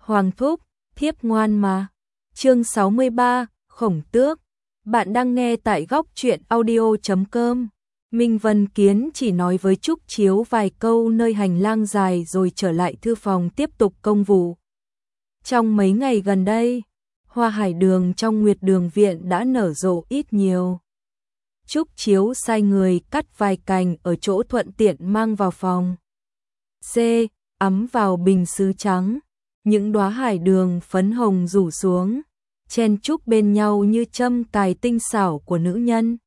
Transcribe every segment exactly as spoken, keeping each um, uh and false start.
Hoàng thúc, thiếp ngoan mà. Chương sáu mươi ba, Khổng Tước. Bạn đang nghe tại góc truyện audio chấm com. Minh Vân Kiến chỉ nói với Trúc Chiếu vài câu nơi hành lang dài rồi trở lại thư phòng tiếp tục công vụ. Trong mấy ngày gần đây, hoa hải đường trong Nguyệt Đường viện đã nở rộ ít nhiều. Trúc Chiếu sai người cắt vài cành ở chỗ thuận tiện mang vào phòng. C. Ấm vào bình sứ trắng, những đóa hải đường phấn hồng rủ xuống, chen chúc bên nhau như châm cài tinh xảo của nữ nhân.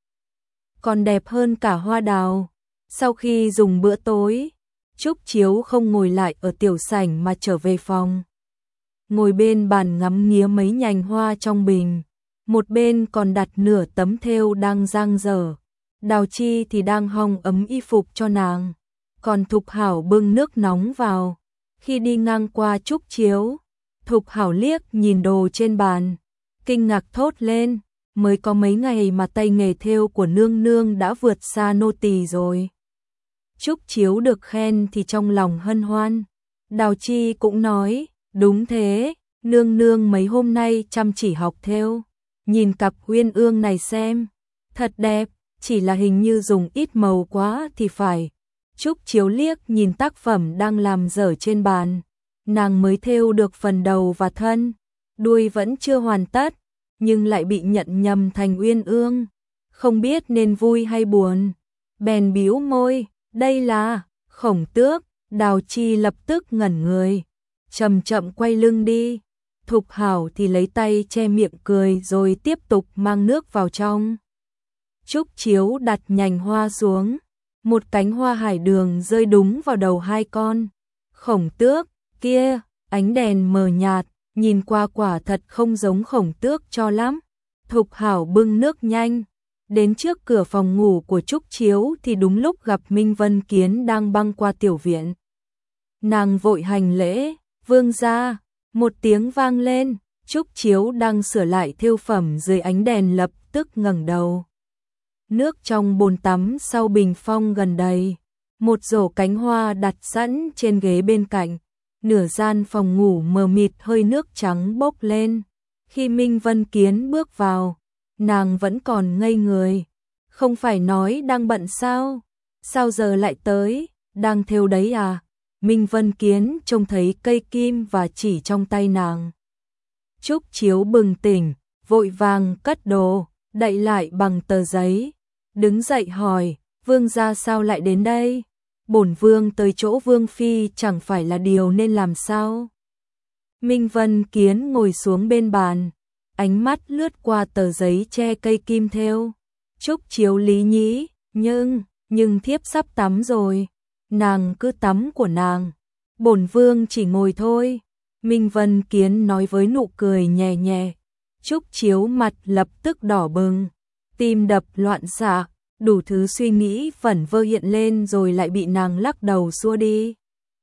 Còn đẹp hơn cả hoa đào. Sau khi dùng bữa tối, Trúc Chiếu không ngồi lại ở tiểu sảnh mà trở về phòng. Ngồi bên bàn ngắm nghía mấy nhành hoa trong bình, một bên còn đặt nửa tấm thêu đang dang dở. Đào Chi thì đang hong ấm y phục cho nàng, còn Thục Hảo bưng nước nóng vào. Khi đi ngang qua Trúc Chiếu, Thục Hảo liếc nhìn đồ trên bàn, kinh ngạc thốt lên, mới có mấy ngày mà tay nghề thêu của nương nương đã vượt xa nô tỳ rồi. Trúc Chiếu được khen thì trong lòng hân hoan. Đào Chi cũng nói, đúng thế, nương nương mấy hôm nay chăm chỉ học thêu, nhìn cặp uyên ương này xem, thật đẹp, chỉ là hình như dùng ít màu quá thì phải. Trúc Chiếu liếc nhìn tác phẩm đang làm dở trên bàn, nàng mới thêu được phần đầu và thân, đuôi vẫn chưa hoàn tất, nhưng lại bị nhận nhầm thành uyên ương, không biết nên vui hay buồn. Bèn bĩu môi, đây là Khổng Tước. Đào Chi lập tức ngẩn người, chậm chậm quay lưng đi. Thục Hảo thì lấy tay che miệng cười rồi tiếp tục mang nước vào trong. Trúc Chiếu đặt nhành hoa xuống, một cánh hoa hải đường rơi đúng vào đầu hai con. Khổng Tước, kia, ánh đèn mờ nhạt, nhìn qua quả thật không giống Khổng Tước cho lắm. Thục Hảo bưng nước nhanh, đến trước cửa phòng ngủ của Trúc Chiếu thì đúng lúc gặp Minh Vân Kiến đang băng qua tiểu viện. Nàng vội hành lễ, vương gia, một tiếng vang lên, Trúc Chiếu đang sửa lại thêu phẩm dưới ánh đèn lập tức ngẩng đầu. Nước trong bồn tắm sau bình phong gần đầy, một rổ cánh hoa đặt sẵn trên ghế bên cạnh, nửa gian phòng ngủ mờ mịt hơi nước trắng bốc lên. Khi Minh Vân Kiến bước vào, nàng vẫn còn ngây người, không phải nói đang bận sao? Sao giờ lại tới, đang thêu đấy à? Minh Vân Kiến trông thấy cây kim và chỉ trong tay nàng. Trúc Chiếu bừng tỉnh, vội vàng cất đồ, đậy lại bằng tờ giấy. Đứng dậy hỏi, vương gia sao lại đến đây? Bổn vương tới chỗ vương phi chẳng phải là điều nên làm sao? Minh Vân Kiến ngồi xuống bên bàn, ánh mắt lướt qua tờ giấy che cây kim thêu. Trúc Chiếu lý nhí, nhưng, nhưng thiếp sắp tắm rồi. Nàng cứ tắm của nàng, bổn vương chỉ ngồi thôi. Minh Vân Kiến nói với nụ cười nhẹ nhẹ. Trúc Chiếu mặt lập tức đỏ bừng, tim đập loạn xạ, đủ thứ suy nghĩ vẩn vơ hiện lên rồi lại bị nàng lắc đầu xua đi.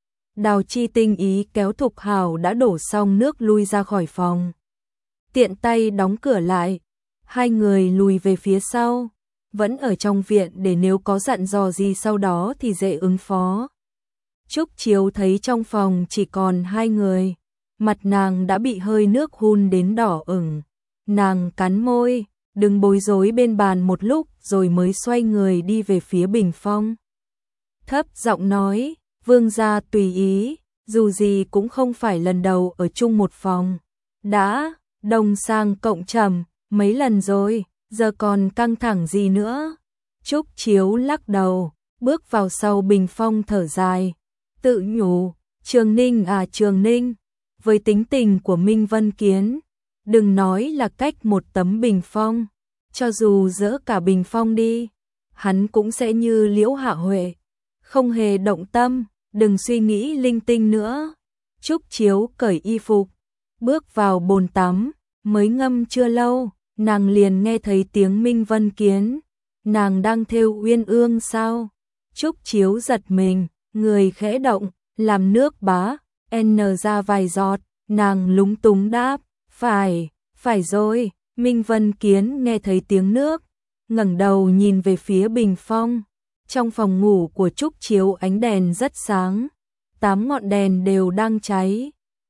Đào Chi tinh ý kéo Thục Hảo đã đổ xong nước lui ra khỏi phòng, tiện tay đóng cửa lại. Hai người lùi về phía sau, vẫn ở trong viện để nếu có dặn dò gì sau đó thì dễ ứng phó. Trúc Chiếu thấy trong phòng chỉ còn hai người, mặt nàng đã bị hơi nước hun đến đỏ ửng. Nàng cắn môi, đừng bối rối bên bàn một lúc rồi mới xoay người đi về phía bình phong. Thấp giọng nói, vương gia tùy ý, dù gì cũng không phải lần đầu ở chung một phòng. Đã, đồng sang cộng trầm, mấy lần rồi, giờ còn căng thẳng gì nữa? Trúc Chiếu lắc đầu, bước vào sau bình phong thở dài, tự nhủ, Trường Ninh à Trường Ninh, với tính tình của Minh Vân Kiến, đừng nói là cách một tấm bình phong, cho dù dỡ cả bình phong đi, hắn cũng sẽ như Liễu Hạ Huệ, không hề động tâm, đừng suy nghĩ linh tinh nữa. Trúc Chiếu cởi y phục, bước vào bồn tắm, mới ngâm chưa lâu, nàng liền nghe thấy tiếng Minh Vân Kiến. Nàng đang thêu uyên ương sao? Trúc Chiếu giật mình, người khẽ động, làm nước bá, n ra vài giọt, nàng lúng túng đáp, phải, phải rồi. Minh Vân Kiến nghe thấy tiếng nước, ngẩng đầu nhìn về phía bình phong. Trong phòng ngủ của Trúc Chiếu ánh đèn rất sáng, tám ngọn đèn đều đang cháy.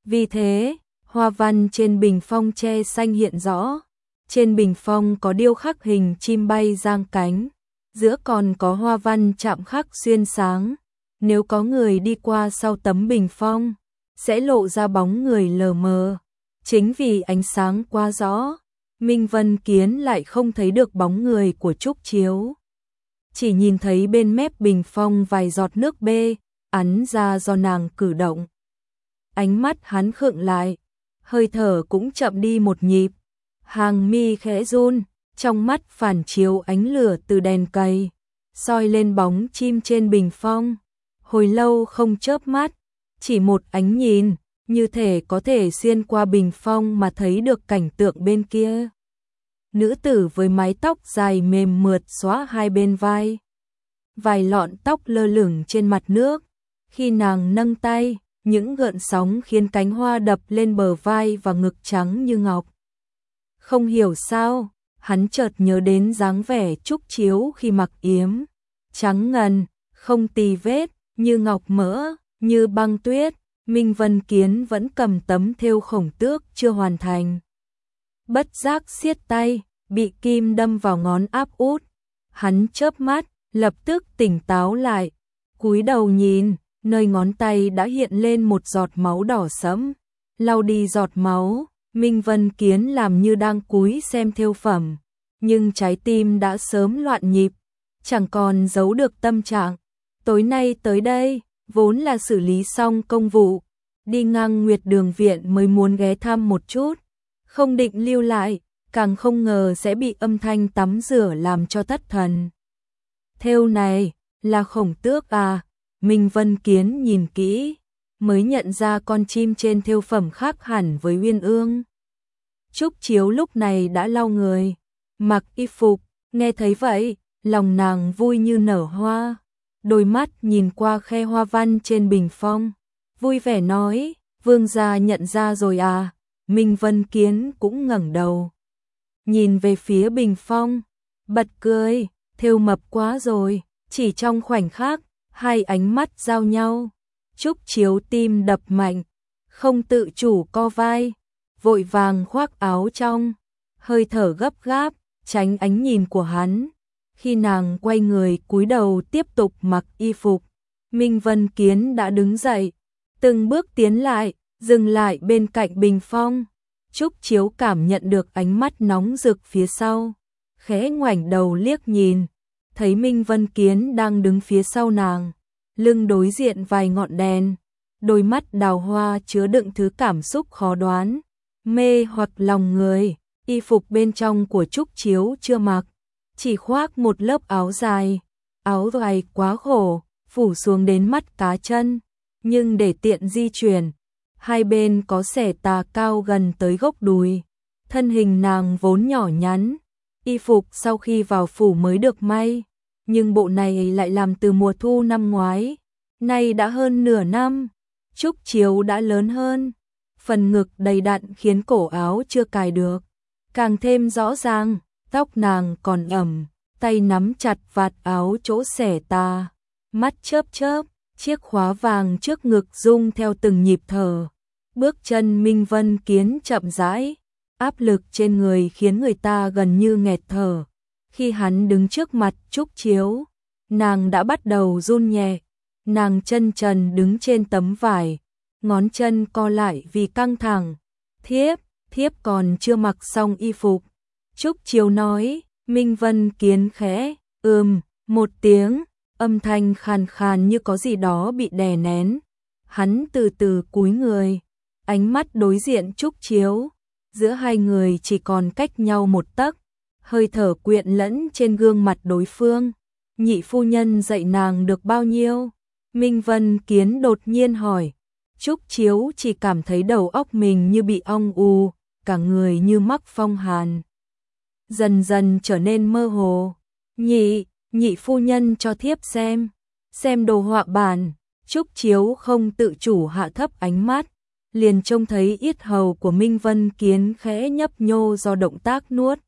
Vì thế, hoa văn trên bình phong tre xanh hiện rõ. Trên bình phong có điêu khắc hình chim bay giang cánh, giữa còn có hoa văn chạm khắc xuyên sáng. Nếu có người đi qua sau tấm bình phong, sẽ lộ ra bóng người lờ mờ. Chính vì ánh sáng quá rõ, Minh Vân Kiến lại không thấy được bóng người của Trúc Chiếu. Chỉ nhìn thấy bên mép bình phong vài giọt nước bê, ắn ra do nàng cử động. Ánh mắt hắn khựng lại, hơi thở cũng chậm đi một nhịp. Hàng mi khẽ run, trong mắt phản chiếu ánh lửa từ đèn cầy, soi lên bóng chim trên bình phong. Hồi lâu không chớp mắt, chỉ một ánh nhìn, như thể có thể xuyên qua bình phong mà thấy được cảnh tượng bên kia. Nữ tử với mái tóc dài mềm mượt xõa hai bên vai. Vài lọn tóc lơ lửng trên mặt nước. Khi nàng nâng tay, những gợn sóng khiến cánh hoa đập lên bờ vai và ngực trắng như ngọc. Không hiểu sao, hắn chợt nhớ đến dáng vẻ Trúc Chiếu khi mặc yếm. Trắng ngần, không tì vết, như ngọc mỡ, như băng tuyết. Minh Vân Kiến vẫn cầm tấm thêu khổng tước chưa hoàn thành. Bất giác siết tay, bị kim đâm vào ngón áp út. Hắn chớp mắt, lập tức tỉnh táo lại, cúi đầu nhìn, nơi ngón tay đã hiện lên một giọt máu đỏ sẫm. Lau đi giọt máu, Minh Vân Kiến làm như đang cúi xem thêu phẩm, nhưng trái tim đã sớm loạn nhịp, chẳng còn giấu được tâm trạng. Tối nay tới đây, vốn là xử lý xong công vụ, đi ngang Nguyệt Đường viện mới muốn ghé thăm một chút, không định lưu lại, càng không ngờ sẽ bị âm thanh tắm rửa làm cho thất thần. Thêu này, là khổng tước à? Minh Vân Kiến nhìn kỹ, mới nhận ra con chim trên thêu phẩm khác hẳn với Uyên Ương. Trúc Chiếu lúc này đã lau người, mặc y phục, nghe thấy vậy, lòng nàng vui như nở hoa. Đôi mắt nhìn qua khe hoa văn trên bình phong, vui vẻ nói, vương gia nhận ra rồi à? Minh Vân Kiến cũng ngẩng đầu, nhìn về phía bình phong, bật cười, thêu mập quá rồi. Chỉ trong khoảnh khắc, hai ánh mắt giao nhau, Trúc Chiếu tim đập mạnh, không tự chủ co vai, vội vàng khoác áo trong, hơi thở gấp gáp, tránh ánh nhìn của hắn. Khi nàng quay người cúi đầu tiếp tục mặc y phục, Minh Vân Kiến đã đứng dậy, từng bước tiến lại, dừng lại bên cạnh bình phong. Trúc Chiếu cảm nhận được ánh mắt nóng rực phía sau, khẽ ngoảnh đầu liếc nhìn, thấy Minh Vân Kiến đang đứng phía sau nàng, lưng đối diện vài ngọn đèn, đôi mắt đào hoa chứa đựng thứ cảm xúc khó đoán, mê hoặc lòng người. Y phục bên trong của Trúc Chiếu chưa mặc, chỉ khoác một lớp áo dài, áo dài quá khổ, phủ xuống đến mắt cá chân, nhưng để tiện di chuyển, hai bên có xẻ tà cao gần tới gốc đùi. Thân hình nàng vốn nhỏ nhắn, y phục sau khi vào phủ mới được may, nhưng bộ này lại làm từ mùa thu năm ngoái, nay đã hơn nửa năm. Trúc Chiếu đã lớn hơn, phần ngực đầy đặn khiến cổ áo chưa cài được càng thêm rõ ràng, tóc nàng còn ẩm, tay nắm chặt vạt áo chỗ xẻ tà, mắt chớp chớp, chiếc khóa vàng trước ngực rung theo từng nhịp thở. Bước chân Minh Vân Kiến chậm rãi, áp lực trên người khiến người ta gần như nghẹt thở. Khi hắn đứng trước mặt Trúc Chiếu, nàng đã bắt đầu run nhẹ, nàng chân trần đứng trên tấm vải, ngón chân co lại vì căng thẳng. Thiếp, thiếp còn chưa mặc xong y phục. Trúc Chiếu nói. Minh Vân Kiến khẽ, ừm, một tiếng, âm thanh khàn khàn như có gì đó bị đè nén. Hắn từ từ cúi người, ánh mắt đối diện Trúc Chiếu, giữa hai người chỉ còn cách nhau một tấc, hơi thở quyện lẫn trên gương mặt đối phương. Nhị phu nhân dạy nàng được bao nhiêu? Minh Vân Kiến đột nhiên hỏi. Trúc Chiếu chỉ cảm thấy đầu óc mình như bị ong ù, cả người như mắc phong hàn, dần dần trở nên mơ hồ. Nhị, nhị phu nhân cho thiếp xem, xem đồ họa bản. Trúc Chiếu không tự chủ hạ thấp ánh mắt, liền trông thấy yết hầu của Minh Vân Kiến khẽ nhấp nhô do động tác nuốt.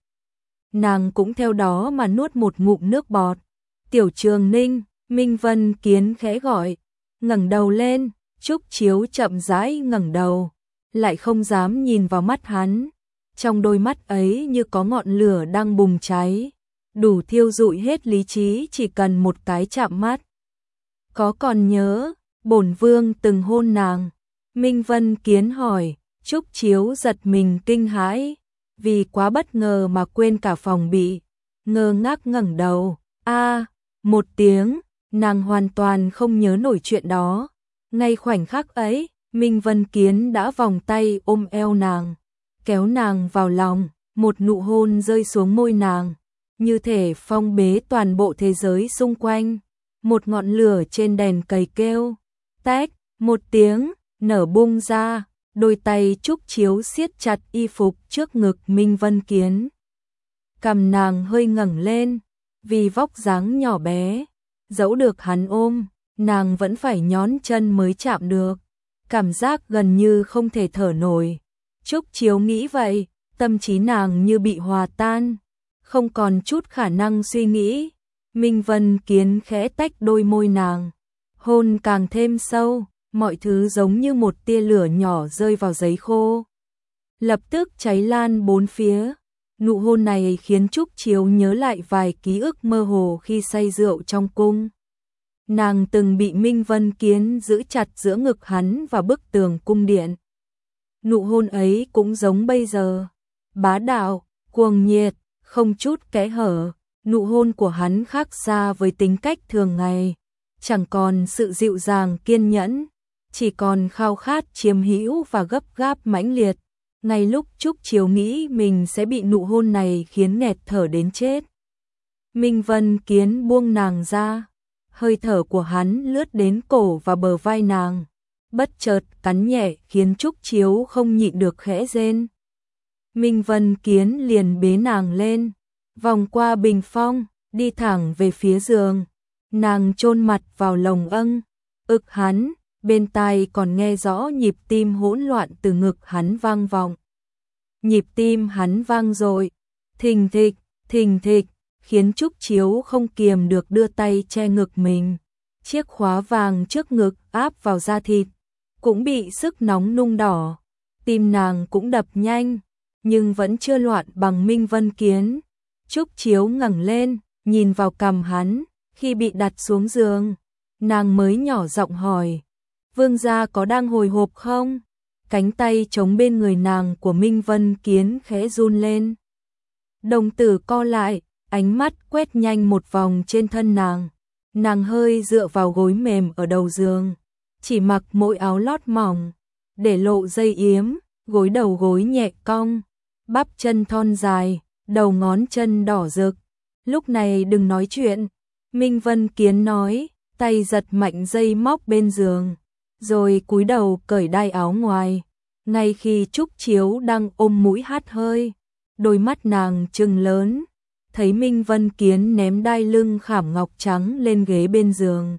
Nàng cũng theo đó mà nuốt một ngụm nước bọt. Tiểu Trường Ninh, Minh Vân Kiến khẽ gọi, ngẩng đầu lên. Trúc Chiếu chậm rãi ngẩng đầu, lại không dám nhìn vào mắt hắn. Trong đôi mắt ấy như có ngọn lửa đang bùng cháy, đủ thiêu rụi hết lý trí chỉ cần một cái chạm mắt. Có còn nhớ, bổn vương từng hôn nàng. Minh Vân Kiến hỏi, Trúc Chiếu giật mình kinh hãi, vì quá bất ngờ mà quên cả phòng bị, ngơ ngác ngẩng đầu, a một tiếng, nàng hoàn toàn không nhớ nổi chuyện đó. Ngay khoảnh khắc ấy, Minh Vân Kiến đã vòng tay ôm eo nàng, kéo nàng vào lòng, một nụ hôn rơi xuống môi nàng, như thể phong bế toàn bộ thế giới xung quanh. Một ngọn lửa trên đèn cầy kêu, tách, một tiếng, nở bung ra, đôi tay Trúc Chiếu siết chặt y phục trước ngực Minh Vân Kiến. Cằm nàng hơi ngẩng lên, vì vóc dáng nhỏ bé, dẫu được hắn ôm, nàng vẫn phải nhón chân mới chạm được, cảm giác gần như không thể thở nổi. Trúc Chiếu nghĩ vậy, tâm trí nàng như bị hòa tan, không còn chút khả năng suy nghĩ. Minh Vân Kiến khẽ tách đôi môi nàng, hôn càng thêm sâu, mọi thứ giống như một tia lửa nhỏ rơi vào giấy khô, lập tức cháy lan bốn phía. Nụ hôn này khiến Trúc Chiếu nhớ lại vài ký ức mơ hồ khi say rượu trong cung. Nàng từng bị Minh Vân Kiến giữ chặt giữa ngực hắn và bức tường cung điện. Nụ hôn ấy cũng giống bây giờ, bá đạo, cuồng nhiệt, không chút kẽ hở. Nụ hôn của hắn khác xa với tính cách thường ngày, chẳng còn sự dịu dàng kiên nhẫn, chỉ còn khao khát chiếm hữu và gấp gáp mãnh liệt. Ngay lúc Trúc Chiếu nghĩ mình sẽ bị nụ hôn này khiến nghẹt thở đến chết, Minh Vân Kiến buông nàng ra, hơi thở của hắn lướt đến cổ và bờ vai nàng, bất chợt cắn nhẹ khiến Trúc Chiếu không nhịn được khẽ rên. Minh Vân Kiến liền bế nàng lên, vòng qua bình phong, đi thẳng về phía giường. Nàng chôn mặt vào lồng âng, ực hắn, bên tai còn nghe rõ nhịp tim hỗn loạn từ ngực hắn vang vọng. Nhịp tim hắn vang dội, thình thịch, thình thịch, khiến Trúc Chiếu không kiềm được đưa tay che ngực mình. Chiếc khóa vàng trước ngực áp vào da thịt, cũng bị sức nóng nung đỏ. Tim nàng cũng đập nhanh, nhưng vẫn chưa loạn bằng Minh Vân Kiến. Trúc Chiếu ngẩng lên, nhìn vào cằm hắn, khi bị đặt xuống giường, nàng mới nhỏ giọng hỏi, vương gia có đang hồi hộp không? Cánh tay chống bên người nàng của Minh Vân Kiến khẽ run lên. Đồng tử co lại, ánh mắt quét nhanh một vòng trên thân nàng. Nàng hơi dựa vào gối mềm ở đầu giường, chỉ mặc mỗi áo lót mỏng, để lộ dây yếm, gối đầu gối nhẹ cong, bắp chân thon dài, đầu ngón chân đỏ rực. Lúc này đừng nói chuyện, Minh Vân Kiến nói, tay giật mạnh dây móc bên giường, rồi cúi đầu cởi đai áo ngoài. Ngay khi Trúc Chiếu đang ôm mũi hắt hơi, đôi mắt nàng trừng lớn, thấy Minh Vân Kiến ném đai lưng khảm ngọc trắng lên ghế bên giường.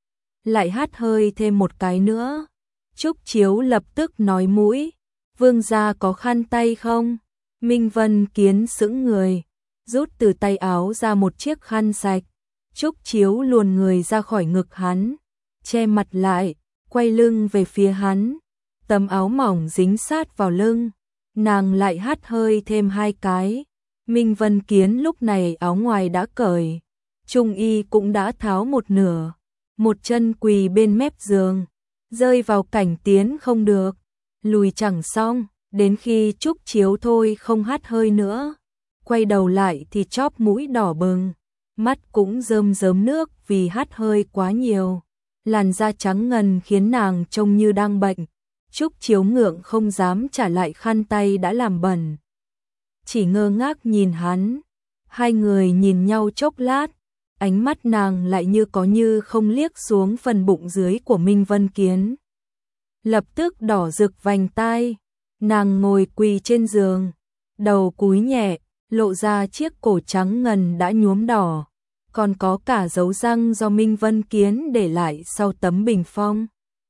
Lại hắt hơi thêm một cái nữa. Trúc Chiếu lập tức nói mũi, vương gia có khăn tay không? Minh Vân Kiến sững người, rút từ tay áo ra một chiếc khăn sạch. Trúc Chiếu luồn người ra khỏi ngực hắn, che mặt lại, quay lưng về phía hắn. Tấm áo mỏng dính sát vào lưng, nàng lại hắt hơi thêm hai cái. Minh Vân Kiến lúc này áo ngoài đã cởi, trung y cũng đã tháo một nửa, một chân quỳ bên mép giường, rơi vào cảnh tiến không được, lùi chẳng xong, đến khi Trúc Chiếu thôi không hắt hơi nữa, quay đầu lại thì chóp mũi đỏ bừng, mắt cũng rơm rớm nước vì hắt hơi quá nhiều, làn da trắng ngần khiến nàng trông như đang bệnh. Trúc Chiếu ngượng không dám trả lại khăn tay đã làm bẩn, chỉ ngơ ngác nhìn hắn. Hai người nhìn nhau chốc lát, ánh mắt nàng lại như có như không liếc xuống phần bụng dưới của Minh Vân Kiến. Lập tức đỏ rực vành tai, nàng ngồi quỳ trên giường, đầu cúi nhẹ, lộ ra chiếc cổ trắng ngần đã nhuốm đỏ, còn có cả dấu răng do Minh Vân Kiến để lại sau tấm bình phong.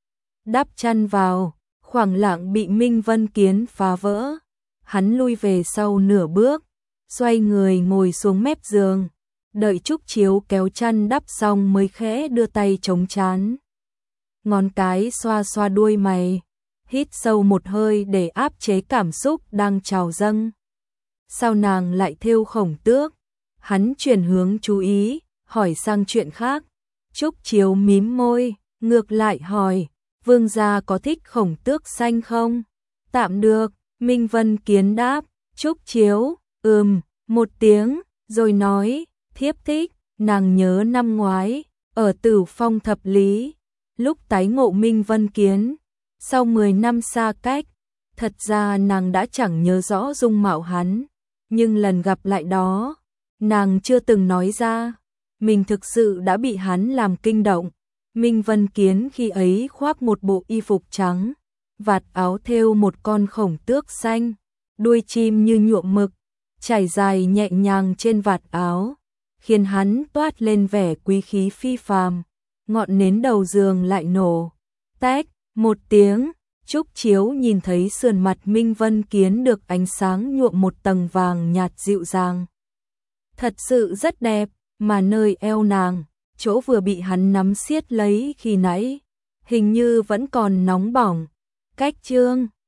Đắp chăn vào, khoảng lặng bị Minh Vân Kiến phá vỡ. Hắn lui về sau nửa bước, xoay người ngồi xuống mép giường, đợi Trúc Chiếu kéo chăn đắp xong mới khẽ đưa tay chống trán. Ngón cái xoa xoa đuôi mày, hít sâu một hơi để áp chế cảm xúc đang trào dâng. Sao nàng lại thêu khổng tước? Hắn chuyển hướng chú ý, hỏi sang chuyện khác. Trúc Chiếu mím môi, ngược lại hỏi, vương gia có thích khổng tước xanh không? Tạm được, Minh Vân Kiến đáp. Trúc Chiếu, ừm, một tiếng, rồi nói, thiếp thích. Nàng nhớ năm ngoái, ở Tử Phong Thập Lý, lúc tái ngộ Minh Vân Kiến, sau mười năm xa cách, thật ra nàng đã chẳng nhớ rõ dung mạo hắn, nhưng lần gặp lại đó, nàng chưa từng nói ra, mình thực sự đã bị hắn làm kinh động. Minh Vân Kiến khi ấy khoác một bộ y phục trắng, vạt áo thêu một con khổng tước xanh, đuôi chim như nhuộm mực, trải dài nhẹ nhàng trên vạt áo, khiến hắn toát lên vẻ quý khí phi phàm. Ngọn nến đầu giường lại nổ, tách, một tiếng, Trúc Chiếu nhìn thấy sườn mặt Minh Vân Kiến được ánh sáng nhuộm một tầng vàng nhạt dịu dàng. Thật sự rất đẹp, mà nơi eo nàng, chỗ vừa bị hắn nắm siết lấy khi nãy, hình như vẫn còn nóng bỏng. Cách chương